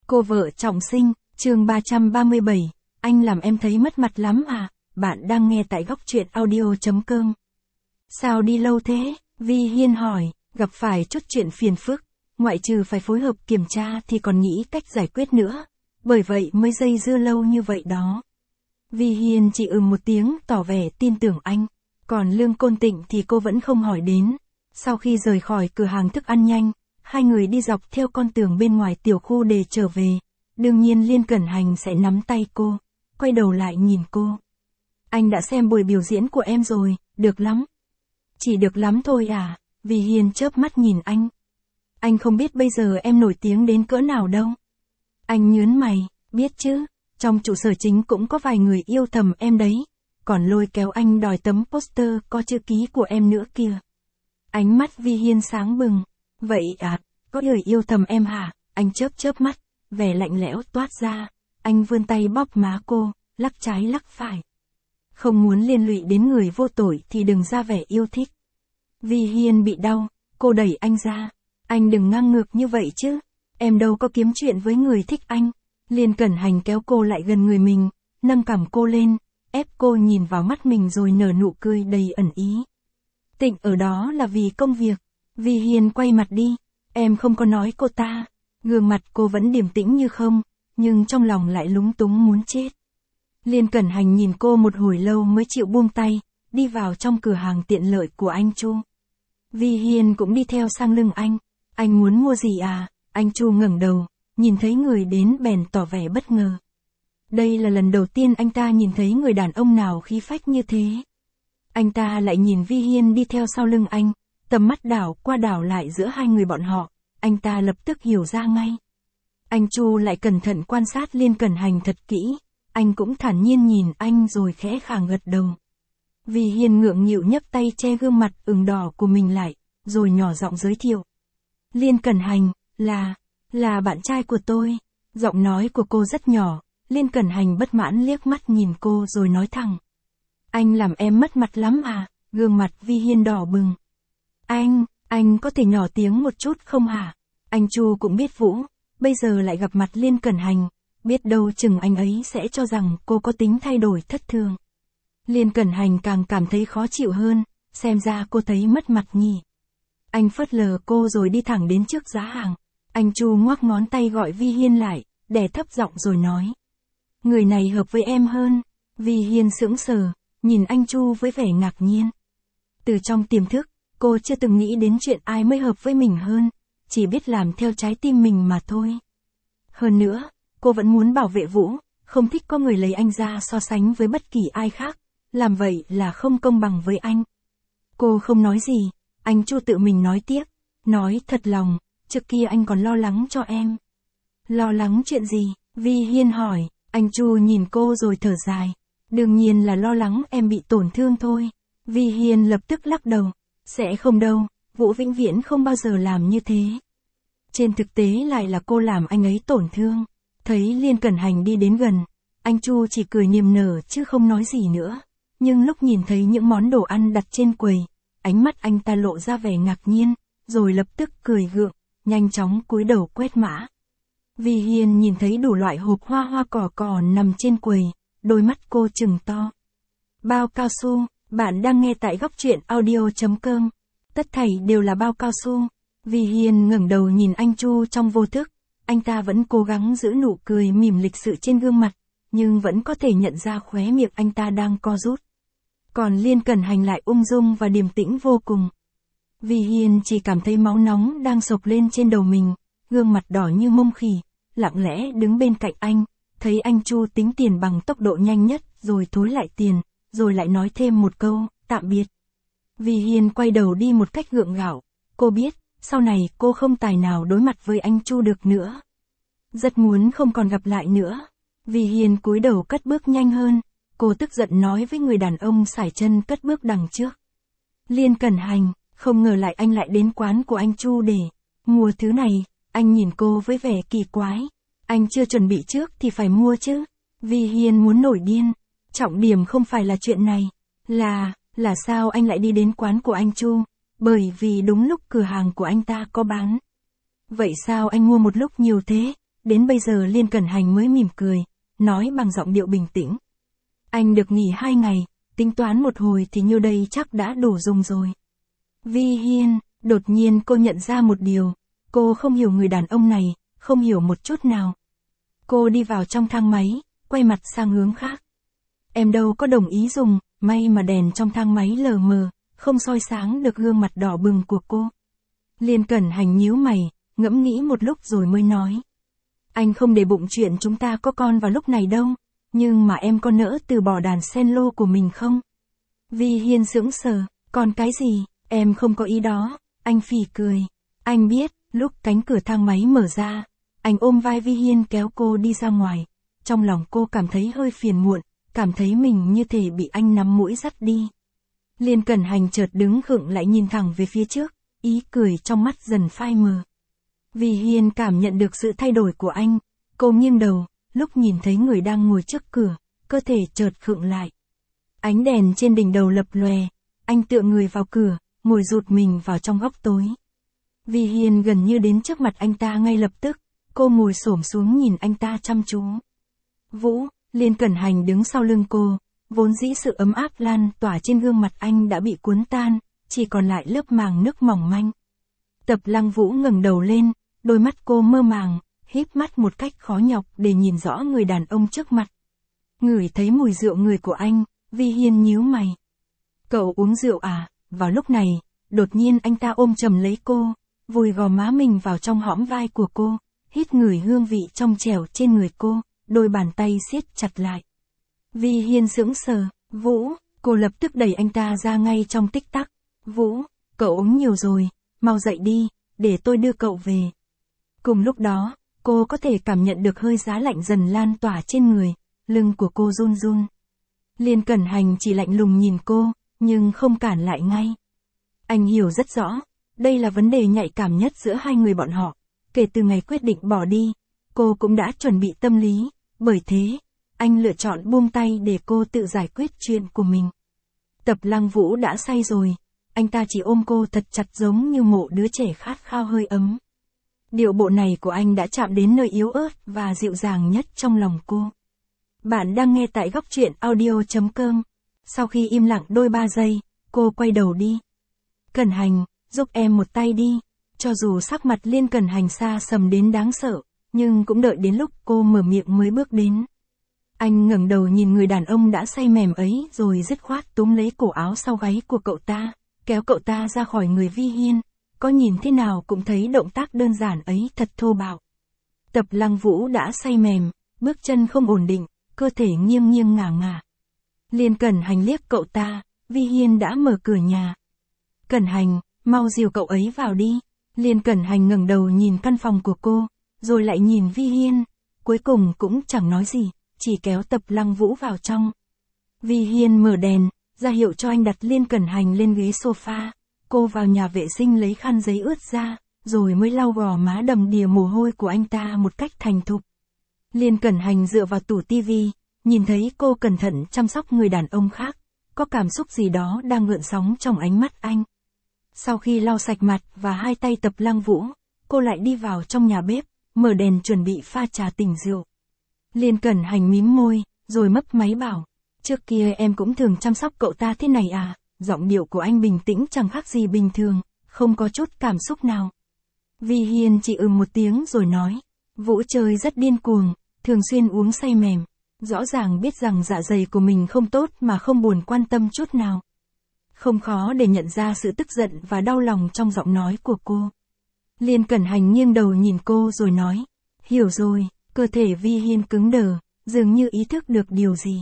Cô vợ trọng sinh, chương 337, anh làm em thấy mất mặt lắm à, bạn đang nghe tại góc truyện audio.com. Sao đi lâu thế? Vi Hiên hỏi, gặp phải chút chuyện phiền phức, ngoại trừ phải phối hợp kiểm tra thì còn nghĩ cách giải quyết nữa, bởi vậy mới dây dưa lâu như vậy đó. Vi Hiên chỉ một tiếng tỏ vẻ tin tưởng anh, còn Lương Côn Tịnh thì cô vẫn không hỏi đến. Sau khi rời khỏi cửa hàng thức ăn nhanh, hai người đi dọc theo con tường bên ngoài tiểu khu để trở về. Đương nhiên Liên Cẩn Hành sẽ nắm tay cô, quay đầu lại nhìn cô. Anh đã xem buổi biểu diễn của em rồi, được lắm. Chỉ được lắm thôi à, Vi Hiên chớp mắt nhìn anh. Anh không biết bây giờ em nổi tiếng đến cỡ nào đâu. Anh nhớn mày, biết chứ, trong trụ sở chính cũng có vài người yêu thầm em đấy, còn lôi kéo anh đòi tấm poster có chữ ký của em nữa kìa. Ánh mắt Vi Hiên sáng bừng. Vậy à, có người yêu thầm em hả? Anh chớp mắt, vẻ lạnh lẽo toát ra. Anh vươn tay bóp má cô, lắc trái lắc phải. Không muốn liên lụy đến người vô tội thì đừng ra vẻ yêu thích. Vi Hiên bị đau, cô đẩy anh ra. Anh đừng ngang ngược như vậy chứ, em đâu có kiếm chuyện với người thích anh. Liên Cẩn Hành kéo cô lại gần người mình, nâng cằm cô lên, ép cô nhìn vào mắt mình rồi nở nụ cười đầy ẩn ý. Tịnh ở đó là vì công việc. Vi Hiên quay mặt đi, em không có nói cô ta. Gương mặt cô vẫn điềm tĩnh như không, nhưng trong lòng lại lúng túng muốn chết. Liên Cẩn Hành nhìn cô một hồi lâu mới chịu buông tay, đi vào trong cửa hàng tiện lợi của anh Chu. Vi Hiên cũng đi theo sang lưng anh muốn mua gì à? Anh Chu ngẩng đầu, nhìn thấy người đến bèn tỏ vẻ bất ngờ. Đây là lần đầu tiên anh ta nhìn thấy người đàn ông nào khí phách như thế. Anh ta lại nhìn Vi Hiên đi theo sau lưng anh, tầm mắt đảo qua đảo lại giữa hai người bọn họ, anh ta lập tức hiểu ra ngay. Anh Chu lại cẩn thận quan sát Liên Cẩn Hành thật kỹ, anh cũng thản nhiên nhìn anh rồi khẽ khàng gật đầu. Vi Hiên ngượng nghịu nhấc tay che gương mặt ửng đỏ của mình lại, rồi nhỏ giọng giới thiệu. Liên Cẩn Hành, là bạn trai của tôi. Giọng nói của cô rất nhỏ, Liên Cẩn Hành bất mãn liếc mắt nhìn cô rồi nói thẳng. Anh làm em mất mặt lắm à? Gương mặt Vi Hiên đỏ bừng. Anh có thể nhỏ tiếng một chút không hả? Anh Chu cũng biết Vũ, bây giờ lại gặp mặt Liên Cẩn Hành, biết đâu chừng anh ấy sẽ cho rằng cô có tính thay đổi thất thường. Liên Cẩn Hành càng cảm thấy khó chịu hơn, xem ra cô thấy mất mặt nhỉ. Anh phớt lờ cô rồi đi thẳng đến trước giá hàng. Anh Chu ngoắc ngón tay gọi Vi Hiên lại, đè thấp giọng rồi nói. Người này hợp với em hơn. Vi Hiên sững sờ, nhìn anh Chu với vẻ ngạc nhiên. Từ trong tiềm thức, cô chưa từng nghĩ đến chuyện ai mới hợp với mình hơn, chỉ biết làm theo trái tim mình mà thôi. Hơn nữa, cô vẫn muốn bảo vệ Vũ, không thích có người lấy anh ra so sánh với bất kỳ ai khác, làm vậy là không công bằng với anh. Cô không nói gì, anh Chu tự mình nói tiếp, nói thật lòng, trước kia anh còn lo lắng cho em. Lo lắng chuyện gì? Vi Hiên hỏi, anh Chu nhìn cô rồi thở dài. Đương nhiên là lo lắng em bị tổn thương thôi. Vi Hiên lập tức lắc đầu. Sẽ không đâu, Vũ vĩnh viễn không bao giờ làm như thế. Trên thực tế lại là cô làm anh ấy tổn thương. Thấy Liên Cẩn Hành đi đến gần, anh Chu chỉ cười niềm nở chứ không nói gì nữa. Nhưng lúc nhìn thấy những món đồ ăn đặt trên quầy, ánh mắt anh ta lộ ra vẻ ngạc nhiên, rồi lập tức cười gượng, nhanh chóng cúi đầu quét mã. Vi Hiên nhìn thấy đủ loại hộp hoa cỏ nằm trên quầy, đôi mắt cô trừng to. Bao cao su, bạn đang nghe tại góc truyện audio.com. Tất thảy đều là bao cao su. Vi Hiên ngẩng đầu nhìn anh Chu trong vô thức, anh ta vẫn cố gắng giữ nụ cười mỉm lịch sự trên gương mặt, nhưng vẫn có thể nhận ra khóe miệng anh ta đang co rút. Còn Liên Cẩn Hành lại ung dung và điềm tĩnh vô cùng. Vi Hiên chỉ cảm thấy máu nóng đang sộc lên trên đầu mình, gương mặt đỏ như mông khỉ, lặng lẽ đứng bên cạnh anh, thấy anh Chu tính tiền bằng tốc độ nhanh nhất rồi thối lại tiền, rồi lại nói thêm một câu, tạm biệt. Vi Hiên quay đầu đi một cách gượng gạo, cô biết, sau này cô không tài nào đối mặt với anh Chu được nữa. Rất muốn không còn gặp lại nữa. Vi Hiên cúi đầu cất bước nhanh hơn, cô tức giận nói với người đàn ông sải chân cất bước đằng trước. Liên Cẩn Hành, không ngờ lại anh lại đến quán của anh Chu để mua thứ này. Anh nhìn cô với vẻ kỳ quái. Anh chưa chuẩn bị trước thì phải mua chứ. Vi Hiên muốn nổi điên. Trọng điểm không phải là chuyện này. Là sao anh lại đi đến quán của anh Chu? Bởi vì đúng lúc cửa hàng của anh ta có bán. Vậy sao anh mua một lúc nhiều thế? Đến bây giờ Liên Cẩn Hành mới mỉm cười, nói bằng giọng điệu bình tĩnh. Anh được nghỉ 2 ngày, tính toán một hồi thì nhiêu đây chắc đã đủ dùng rồi. Vi Hiên, đột nhiên cô nhận ra một điều, cô không hiểu người đàn ông này, không hiểu một chút nào. Cô đi vào trong thang máy, quay mặt sang hướng khác. Em đâu có đồng ý dùng, may mà đèn trong thang máy lờ mờ, không soi sáng được gương mặt đỏ bừng của cô. Liên Cẩn Hành nhíu mày, ngẫm nghĩ một lúc rồi mới nói. Anh không để bụng chuyện chúng ta có con vào lúc này đâu, nhưng mà em có nỡ từ bỏ đàn cello của mình không? Vi Hiên sững sờ, còn cái gì, em không có ý đó, anh phì cười. Anh biết, lúc cánh cửa thang máy mở ra, anh ôm vai Vi Hiên kéo cô đi ra ngoài. Trong lòng cô cảm thấy hơi phiền muộn, cảm thấy mình như thể bị anh nắm mũi dắt đi. Liên Cẩn Hành chợt đứng khựng lại nhìn thẳng về phía trước, ý cười trong mắt dần phai mờ. Vi Hiên cảm nhận được sự thay đổi của anh, cô nghiêng đầu, lúc nhìn thấy người đang ngồi trước cửa, cơ thể chợt khựng lại. Ánh đèn trên đỉnh đầu lập lòe, anh tựa người vào cửa, ngồi rụt mình vào trong góc tối. Vi Hiên gần như đến trước mặt anh ta ngay lập tức, cô ngồi xổm xuống nhìn anh ta chăm chú. Vũ, Liên Cẩn Hành đứng sau lưng cô, vốn dĩ sự ấm áp lan tỏa trên gương mặt anh đã bị cuốn tan, chỉ còn lại lớp màng nước mỏng manh. Tập Lăng Vũ ngẩng đầu lên, đôi mắt cô mơ màng, híp mắt một cách khó nhọc để nhìn rõ người đàn ông trước mặt. Ngửi thấy mùi rượu người của anh, Vi Hiên nhíu mày. Cậu uống rượu à? Vào lúc này, đột nhiên anh ta ôm chầm lấy cô, vùi gò má mình vào trong hõm vai của cô, hít ngửi hương vị trong trẻo trên người cô, đôi bàn tay siết chặt lại. Vi Hiên sững sờ, Vũ, cô lập tức đẩy anh ta ra ngay trong tích tắc. Vũ, cậu uống nhiều rồi, mau dậy đi, để tôi đưa cậu về. Cùng lúc đó, cô có thể cảm nhận được hơi giá lạnh dần lan tỏa trên người, lưng của cô run run. Liên Cẩn Hành chỉ lạnh lùng nhìn cô, nhưng không cản lại ngay. Anh hiểu rất rõ, đây là vấn đề nhạy cảm nhất giữa hai người bọn họ. Kể từ ngày quyết định bỏ đi, cô cũng đã chuẩn bị tâm lý, bởi thế, anh lựa chọn buông tay để cô tự giải quyết chuyện của mình. Tập Lăng Vũ đã say rồi, anh ta chỉ ôm cô thật chặt giống như một đứa trẻ khát khao hơi ấm. Điệu bộ này của anh đã chạm đến nơi yếu ớt và dịu dàng nhất trong lòng cô. Bạn đang nghe tại góc truyện audio.com. Sau khi im lặng đôi 3 giây, cô quay đầu đi. Cẩn Hành, giúp em một tay đi. Cho dù sắc mặt Liên Cẩn Hành xa sầm đến đáng sợ, nhưng cũng đợi đến lúc cô mở miệng mới bước đến. Anh ngẩng đầu nhìn người đàn ông đã say mềm ấy rồi dứt khoát túm lấy cổ áo sau gáy của cậu ta, kéo cậu ta ra khỏi người Vi Hiên. Có nhìn thế nào cũng thấy động tác đơn giản ấy thật thô bạo. Tập Lăng Vũ đã say mềm, bước chân không ổn định, cơ thể nghiêng nghiêng ngả ngả. Liên Cẩn Hành liếc cậu ta, Vi Hiên đã mở cửa nhà. Cẩn Hành, mau dìu cậu ấy vào đi. Liên Cẩn Hành ngẩng đầu nhìn căn phòng của cô, rồi lại nhìn Vi Hiên, cuối cùng cũng chẳng nói gì, chỉ kéo Tập Lăng Vũ vào trong. Vi Hiên mở đèn, ra hiệu cho anh đặt Liên Cẩn Hành lên ghế sofa. Cô vào nhà vệ sinh lấy khăn giấy ướt ra, rồi mới lau gò má đầm đìa mồ hôi của anh ta một cách thành thục. Liên Cẩn Hành dựa vào tủ tivi, nhìn thấy cô cẩn thận chăm sóc người đàn ông khác, có cảm xúc gì đó đang gợn sóng trong ánh mắt anh. Sau khi lau sạch mặt và hai tay Tập Lăng Vũ, cô lại đi vào trong nhà bếp, mở đèn chuẩn bị pha trà tỉnh rượu. Liên Cẩn Hành mím môi, rồi mấp máy bảo, trước kia em cũng thường chăm sóc cậu ta thế này à? Giọng điệu của anh bình tĩnh chẳng khác gì bình thường, không có chút cảm xúc nào. Vi Hiên chỉ một tiếng rồi nói, Vũ chơi rất điên cuồng, thường xuyên uống say mềm, rõ ràng biết rằng dạ dày của mình không tốt mà không buồn quan tâm chút nào. Không khó để nhận ra sự tức giận và đau lòng trong giọng nói của cô. Liên Cẩn Hành nghiêng đầu nhìn cô rồi nói, hiểu rồi, cơ thể Vi Hiên cứng đờ, dường như ý thức được điều gì.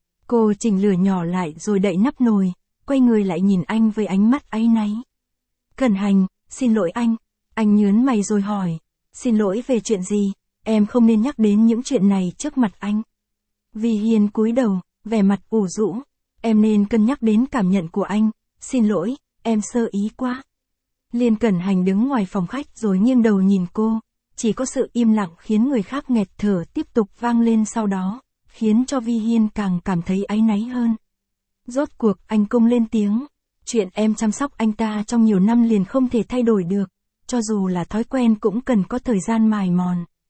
Cô chỉnh lửa nhỏ lại rồi đậy nắp nồi, quay người lại nhìn anh với ánh mắt áy náy. Cẩn Hành, xin lỗi anh nhớn mày rồi hỏi, xin lỗi về chuyện gì, em không nên nhắc đến những chuyện này trước mặt anh. Vi Hiên cúi đầu, vẻ mặt ủ rũ, em nên cân nhắc đến cảm nhận của anh, xin lỗi, em sơ ý quá. Liên Cẩn Hành đứng ngoài phòng khách rồi nghiêng đầu nhìn cô, chỉ có sự im lặng khiến người khác nghẹt thở tiếp tục vang lên sau đó, khiến cho Vi Hiên càng cảm thấy áy náy hơn. Rốt cuộc anh cung lên tiếng, chuyện em chăm sóc anh ta trong nhiều năm liền không thể thay đổi được, cho dù là thói quen cũng cần có thời gian mài mòn.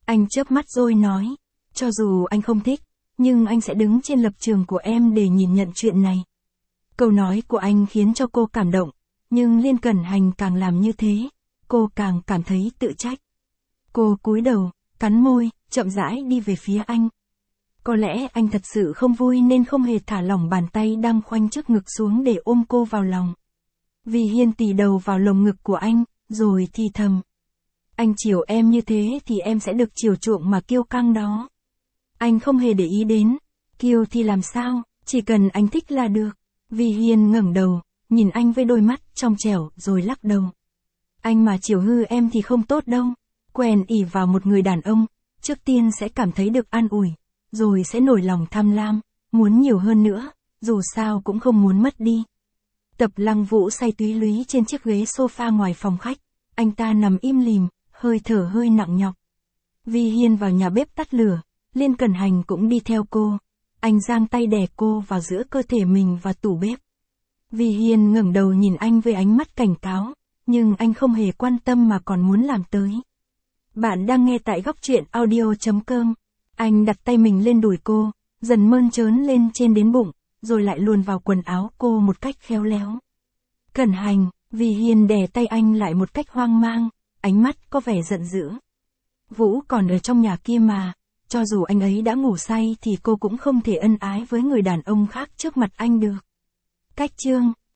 Anh chớp mắt rồi nói, cho dù anh không thích, nhưng anh sẽ đứng trên lập trường của em để nhìn nhận chuyện này. Câu nói của anh khiến cho cô cảm động, nhưng Liên Cẩn Hành càng làm như thế, cô càng cảm thấy tự trách. Cô cúi đầu, cắn môi, chậm rãi đi về phía anh. Có lẽ anh thật sự không vui nên không hề thả lỏng bàn tay đang khoanh trước ngực xuống để ôm cô vào lòng. Vi Hiên tì đầu vào lồng ngực của anh, rồi thì thầm. Anh chiều em như thế thì em sẽ được chiều chuộng mà kiêu căng đó. Anh không hề để ý đến, kiêu thì làm sao, chỉ cần anh thích là được. Vi Hiên ngẩng đầu, nhìn anh với đôi mắt trong trẻo rồi lắc đầu. Anh mà chiều hư em thì không tốt đâu. Quen ỉ vào một người đàn ông, trước tiên sẽ cảm thấy được an ủi, rồi sẽ nổi lòng tham lam, muốn nhiều hơn nữa, dù sao cũng không muốn mất đi. Tập Lăng Vũ say túy lúy trên chiếc ghế sofa ngoài phòng khách, anh ta nằm im lìm, hơi thở hơi nặng nhọc. Vi Hiên vào nhà bếp tắt lửa, Liên Cẩn Hành cũng đi theo cô. Anh giang tay đè cô vào giữa cơ thể mình và tủ bếp. Vi Hiên ngẩng đầu nhìn anh với ánh mắt cảnh cáo, nhưng anh không hề quan tâm mà còn muốn làm tới. Bạn đang nghe tại góc truyện audio.com. Anh đặt tay mình lên đùi cô, dần mơn trớn lên trên đến bụng, rồi lại luồn vào quần áo cô một cách khéo léo. Cẩn Hành, Vi Hiên đè tay anh lại một cách hoang mang, ánh mắt có vẻ giận dữ. Vũ còn ở trong nhà kia mà, cho dù anh ấy đã ngủ say thì cô cũng không thể ân ái với người đàn ông khác trước mặt anh được. Cách chương